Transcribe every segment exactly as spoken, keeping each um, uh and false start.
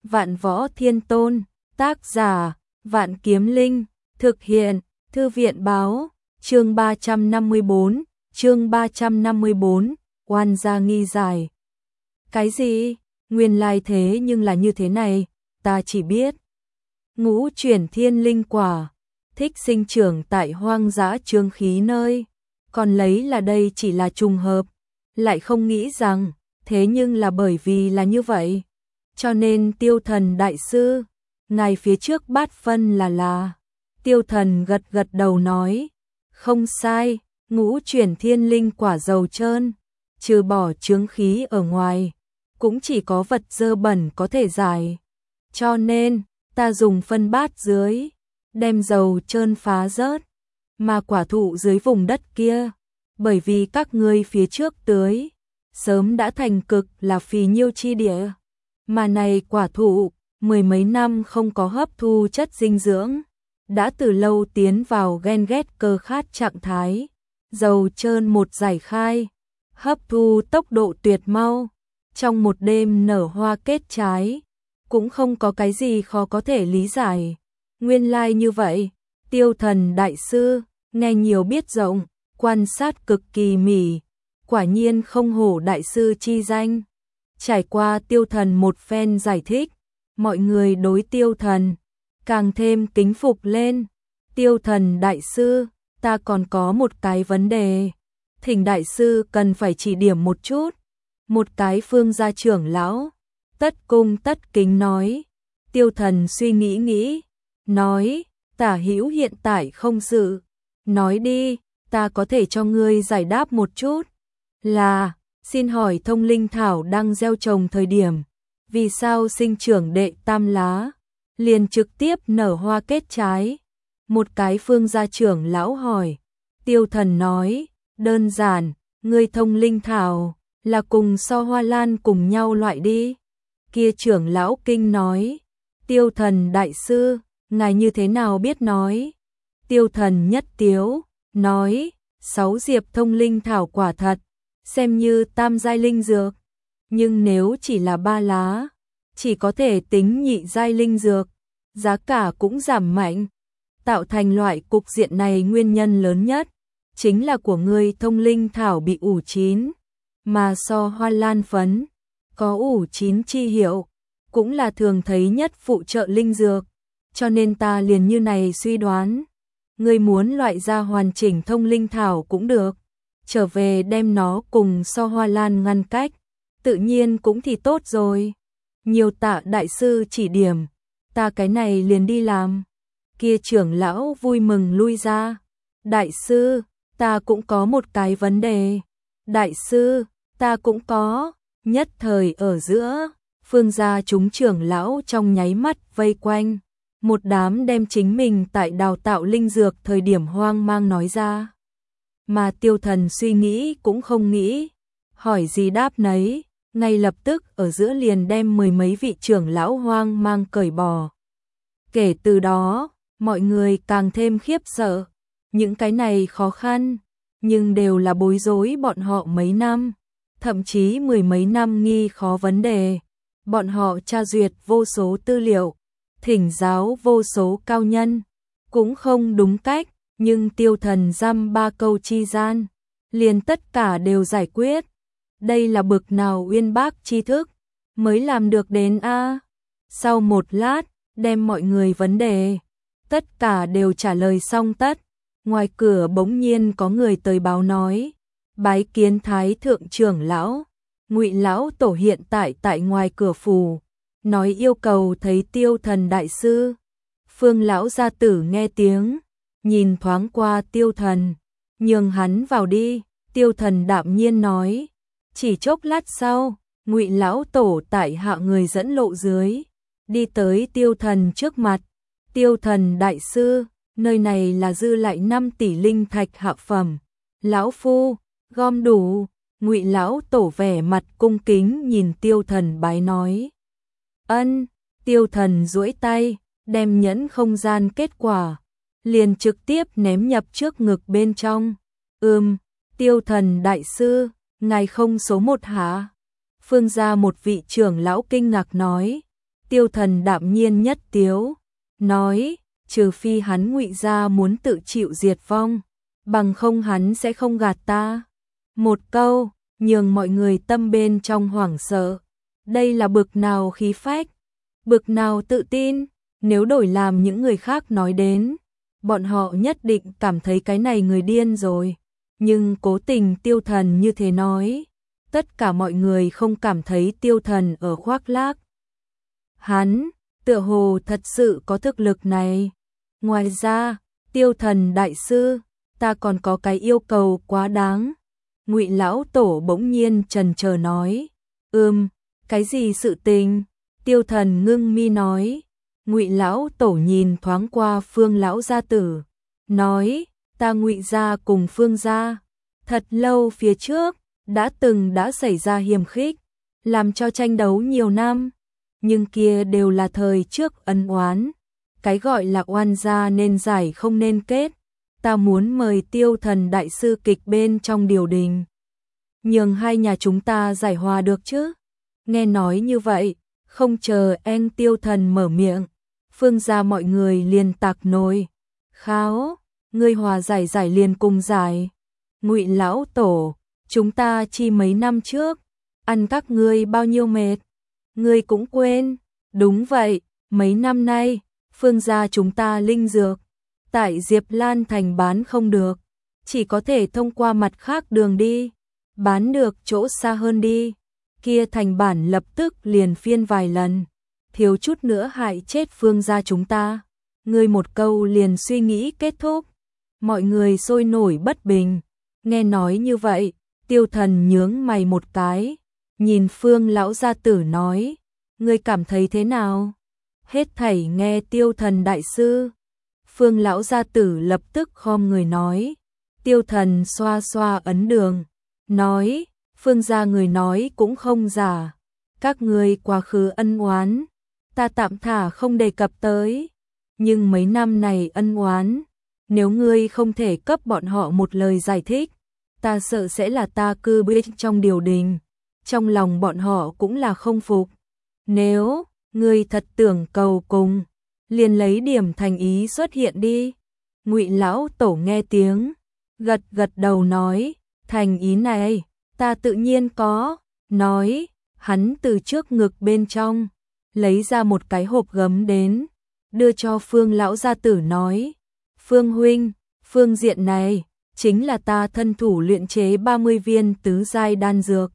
Vạn Võ Thiên Tôn, tác giả, Vạn Kiếm Linh, thực hiện, Thư viện báo, chương ba trăm năm mươi bốn, chương ba trăm năm mươi bốn, oan gia nghi giải. Cái gì? Nguyên lai thế nhưng là như thế này, ta chỉ biết. Ngũ chuyển thiên linh quả, thích sinh trưởng tại hoang dã trương khí nơi, còn lấy là đây chỉ là trùng hợp, lại không nghĩ rằng, thế nhưng là bởi vì là như vậy. Cho nên Tiêu Thần đại sư, ngài phía trước bát phân là là. Tiêu Thần gật gật đầu nói, không sai, ngũ chuyển thiên linh quả dầu trơn, trừ bỏ chướng khí ở ngoài, cũng chỉ có vật dơ bẩn có thể giải. Cho nên, ta dùng phân bát dưới, đem dầu trơn phá rớt, mà quả thụ dưới vùng đất kia, bởi vì các ngươi phía trước tưới, sớm đã thành cực là phì nhiêu chi địa. Mà này quả thụ, mười mấy năm không có hấp thu chất dinh dưỡng, đã từ lâu tiến vào ghen ghét cơ khát trạng thái, dầu trơn một giải khai, hấp thu tốc độ tuyệt mau, trong một đêm nở hoa kết trái, cũng không có cái gì khó có thể lý giải. Nguyên lai như vậy, Tiêu Thần đại sư, nghe nhiều biết rộng, quan sát cực kỳ mỉ, quả nhiên không hổ đại sư chi danh. Trải qua Tiêu Thần một phen giải thích, mọi người đối Tiêu Thần càng thêm kính phục lên. Tiêu Thần đại sư, ta còn có một cái vấn đề, thỉnh đại sư cần phải chỉ điểm một chút. Một cái Phương gia trưởng lão, tất cung tất kính nói. Tiêu Thần suy nghĩ nghĩ, nói, tả hữu hiện tại không sự, nói đi, ta có thể cho ngươi giải đáp một chút. Là, xin hỏi thông linh thảo đang gieo trồng thời điểm, vì sao sinh trưởng đệ tam lá, liền trực tiếp nở hoa kết trái? Một cái Phương gia trưởng lão hỏi. Tiêu Thần nói, đơn giản, ngươi thông linh thảo là cùng so hoa lan cùng nhau loại đi. Kia trưởng lão kinh nói, Tiêu Thần đại sư, ngài như thế nào biết nói? Tiêu Thần nhất tiếu, nói, sáu diệp thông linh thảo quả thật, xem như tam giai linh dược, nhưng nếu chỉ là ba lá, chỉ có thể tính nhị giai linh dược, giá cả cũng giảm mạnh. Tạo thành loại cục diện này nguyên nhân lớn nhất, chính là của ngươi thông linh thảo bị ủ chín, mà so hoa lan phấn, có ủ chín chi hiệu, cũng là thường thấy nhất phụ trợ linh dược, cho nên ta liền như này suy đoán. Ngươi muốn loại ra hoàn chỉnh thông linh thảo cũng được, trở về đem nó cùng so hoa lan ngăn cách, tự nhiên cũng thì tốt rồi. Nhiều tạ đại sư chỉ điểm, ta cái này liền đi làm. Kia trưởng lão vui mừng lui ra. Đại sư, ta cũng có một cái vấn đề. Đại sư, ta cũng có. Nhất thời ở giữa, Phương gia chúng trưởng lão trong nháy mắt vây quanh, một đám đem chính mình tại đào tạo linh dược thời điểm hoang mang nói ra. Mà Tiêu Thần suy nghĩ cũng không nghĩ, hỏi gì đáp nấy, ngay lập tức ở giữa liền đem mười mấy vị trưởng lão hoang mang cởi bỏ. Kể từ đó, mọi người càng thêm khiếp sợ, những cái này khó khăn, nhưng đều là bối rối bọn họ mấy năm, thậm chí mười mấy năm nghi khó vấn đề. Bọn họ tra duyệt vô số tư liệu, thỉnh giáo vô số cao nhân, cũng không đúng cách, nhưng Tiêu Thần dăm ba câu chi gian, liền tất cả đều giải quyết. Đây là bực nào uyên bác tri thức, mới làm được đến a. Sau một lát, đem mọi người vấn đề, tất cả đều trả lời xong tất. Ngoài cửa bỗng nhiên có người tới báo nói, bái kiến Thái thượng trưởng lão, Ngụy lão tổ hiện tại tại ngoài cửa phủ, nói yêu cầu thấy Tiêu Thần đại sư. Phương lão gia tử nghe tiếng, nhìn thoáng qua Tiêu Thần, nhường hắn vào đi. Tiêu Thần đạm nhiên nói. Chỉ chốc lát sau, Ngụy lão tổ tại hạ người dẫn lộ dưới, đi tới Tiêu Thần trước mặt. Tiêu Thần đại sư, nơi này là dư lại năm tỷ linh thạch hạ phẩm, lão phu gom đủ. Ngụy lão tổ vẻ mặt cung kính nhìn Tiêu Thần bái nói. Ân. Tiêu Thần duỗi tay, đem nhẫn không gian kết quả, liền trực tiếp ném nhập trước ngực bên trong. Ừm, Tiêu Thần đại sư, ngài không số một hả? Phương gia một vị trưởng lão kinh ngạc nói. Tiêu Thần đạm nhiên nhất tiếu, nói, trừ phi hắn Ngụy gia muốn tự chịu diệt vong, bằng không hắn sẽ không gạt ta. Một câu, nhường mọi người tâm bên trong hoảng sợ. Đây là bực nào khí phách, bực nào tự tin, nếu đổi làm những người khác nói đến, bọn họ nhất định cảm thấy cái này người điên rồi. Nhưng cố tình Tiêu Thần như thế nói, tất cả mọi người không cảm thấy Tiêu Thần ở khoác lác. Hắn, tựa hồ thật sự có thực lực này. Ngoài ra, Tiêu Thần đại sư, ta còn có cái yêu cầu quá đáng. Ngụy lão tổ bỗng nhiên chần chờ nói, ừm, cái gì sự tình? Tiêu Thần ngưng mi nói. Ngụy lão tổ nhìn thoáng qua Phương lão gia tử, nói, ta Ngụy gia cùng Phương gia, thật lâu phía trước, đã từng đã xảy ra hiềm khích, làm cho tranh đấu nhiều năm, nhưng kia đều là thời trước ân oán, cái gọi là oan gia nên giải không nên kết, ta muốn mời Tiêu Thần đại sư kịch bên trong điều đình, nhường hai nhà chúng ta giải hòa được chứ. Nghe nói như vậy, không chờ anh Tiêu Thần mở miệng, Phương gia mọi người liền tạc nồi, kháo, ngươi hòa giải giải liền cùng giải. Ngụy lão tổ, chúng ta chi mấy năm trước, ăn các ngươi bao nhiêu mệt, ngươi cũng quên. Đúng vậy, mấy năm nay, Phương gia chúng ta linh dược, tại Diệp Lan Thành bán không được, chỉ có thể thông qua mặt khác đường đi, bán được chỗ xa hơn đi. Kia thành bản lập tức liền phiên vài lần, thiếu chút nữa hại chết Phương gia chúng ta. Ngươi một câu liền suy nghĩ kết thúc, mọi người sôi nổi bất bình. Nghe nói như vậy, Tiêu Thần nhướng mày một cái, nhìn Phương lão gia tử nói, ngươi cảm thấy thế nào? Hết thảy nghe Tiêu Thần đại sư. Phương lão gia tử lập tức khom người nói. Tiêu Thần xoa xoa ấn đường, nói, Phương gia người nói cũng không giả, các ngươi quá khứ ân oán, ta tạm thả không đề cập tới, nhưng mấy năm này ân oán, nếu ngươi không thể cấp bọn họ một lời giải thích, ta sợ sẽ là ta cư biết trong điều đình, trong lòng bọn họ cũng là không phục. Nếu ngươi thật tưởng cầu cùng, liền lấy điểm thành ý xuất hiện đi. Ngụy lão tổ nghe tiếng, gật gật đầu nói, thành ý này, ta tự nhiên có. Nói, hắn từ trước ngực bên trong, lấy ra một cái hộp gấm đến, đưa cho Phương lão gia tử nói, Phương huynh, phương diện này, chính là ta thân thủ luyện chế ba mươi viên tứ giai đan dược.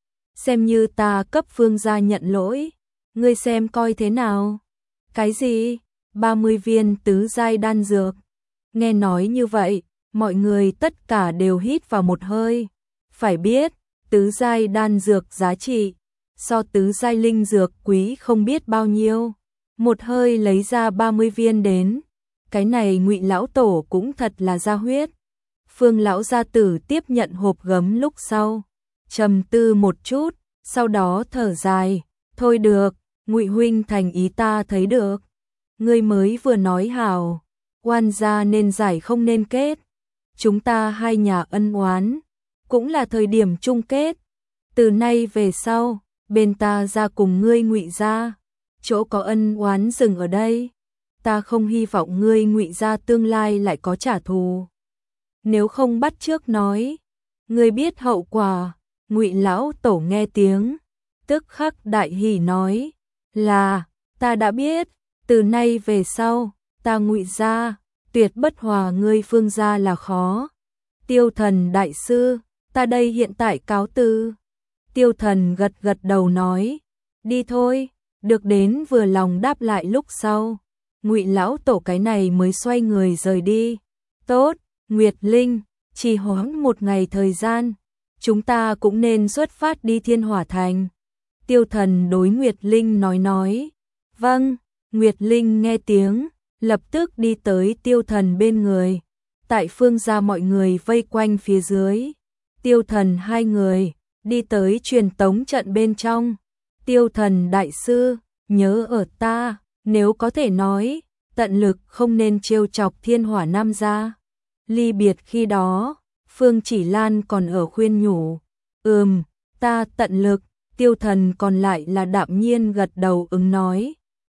Xem như ta cấp Phương gia nhận lỗi, ngươi xem coi thế nào. Cái gì? ba mươi viên tứ giai đan dược? Nghe nói như vậy, mọi người tất cả đều hít vào một hơi. Phải biết, tứ giai đan dược giá trị, so tứ giai linh dược quý không biết bao nhiêu. Một hơi lấy ra ba mươi viên đến. Cái này Ngụy lão tổ cũng thật là ra huyết. Phương lão gia tử tiếp nhận hộp gấm lúc sau, trầm tư một chút, sau đó thở dài, thôi được, Ngụy huynh thành ý ta thấy được. Ngươi mới vừa nói hảo, oan gia nên giải không nên kết. Chúng ta hai nhà ân oán, cũng là thời điểm chung kết. Từ nay về sau, bên ta ra cùng ngươi Ngụy gia, chỗ có ân oán dừng ở đây. Ta không hy vọng ngươi Ngụy gia tương lai lại có trả thù. Nếu không bắt trước nói, ngươi biết hậu quả. Ngụy lão tổ nghe tiếng, tức khắc đại hỉ nói, là, ta đã biết, từ nay về sau, ta Ngụy gia, tuyệt bất hòa ngươi Phương gia là khó. Tiêu Thần đại sư, ta đây hiện tại cáo từ. Tiêu Thần gật gật đầu nói, đi thôi. Được đến vừa lòng đáp lại lúc sau, Ngụy lão tổ cái này mới xoay người rời đi. Tốt, Nguyệt Linh, chỉ hoãn một ngày thời gian, chúng ta cũng nên xuất phát đi Thiên Hỏa Thành. Tiêu Thần đối Nguyệt Linh nói nói. Vâng. Nguyệt Linh nghe tiếng, lập tức đi tới Tiêu Thần bên người. Tại Phương gia mọi người vây quanh phía dưới, Tiêu Thần hai người đi tới truyền tống trận bên trong. Tiêu Thần đại sư, nhớ ở ta, nếu có thể nói, tận lực không nên trêu chọc Thiên Hỏa Nam gia. Ly biệt khi đó, Phương Chỉ Lan còn ở khuyên nhủ. Ừm, ta tận lực. Tiêu Thần còn lại là đạm nhiên gật đầu ứng nói.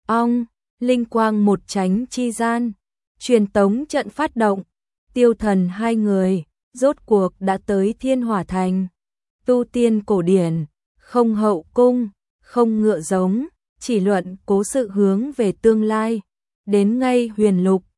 Ong, linh quang một tránh chi gian, truyền tống trận phát động, Tiêu Thần hai người rốt cuộc đã tới Thiên Hỏa Thành. Tu tiên cổ điển, không hậu cung, không ngựa giống, chỉ luận cố sự hướng về tương lai. Đến ngay Huyền Lục,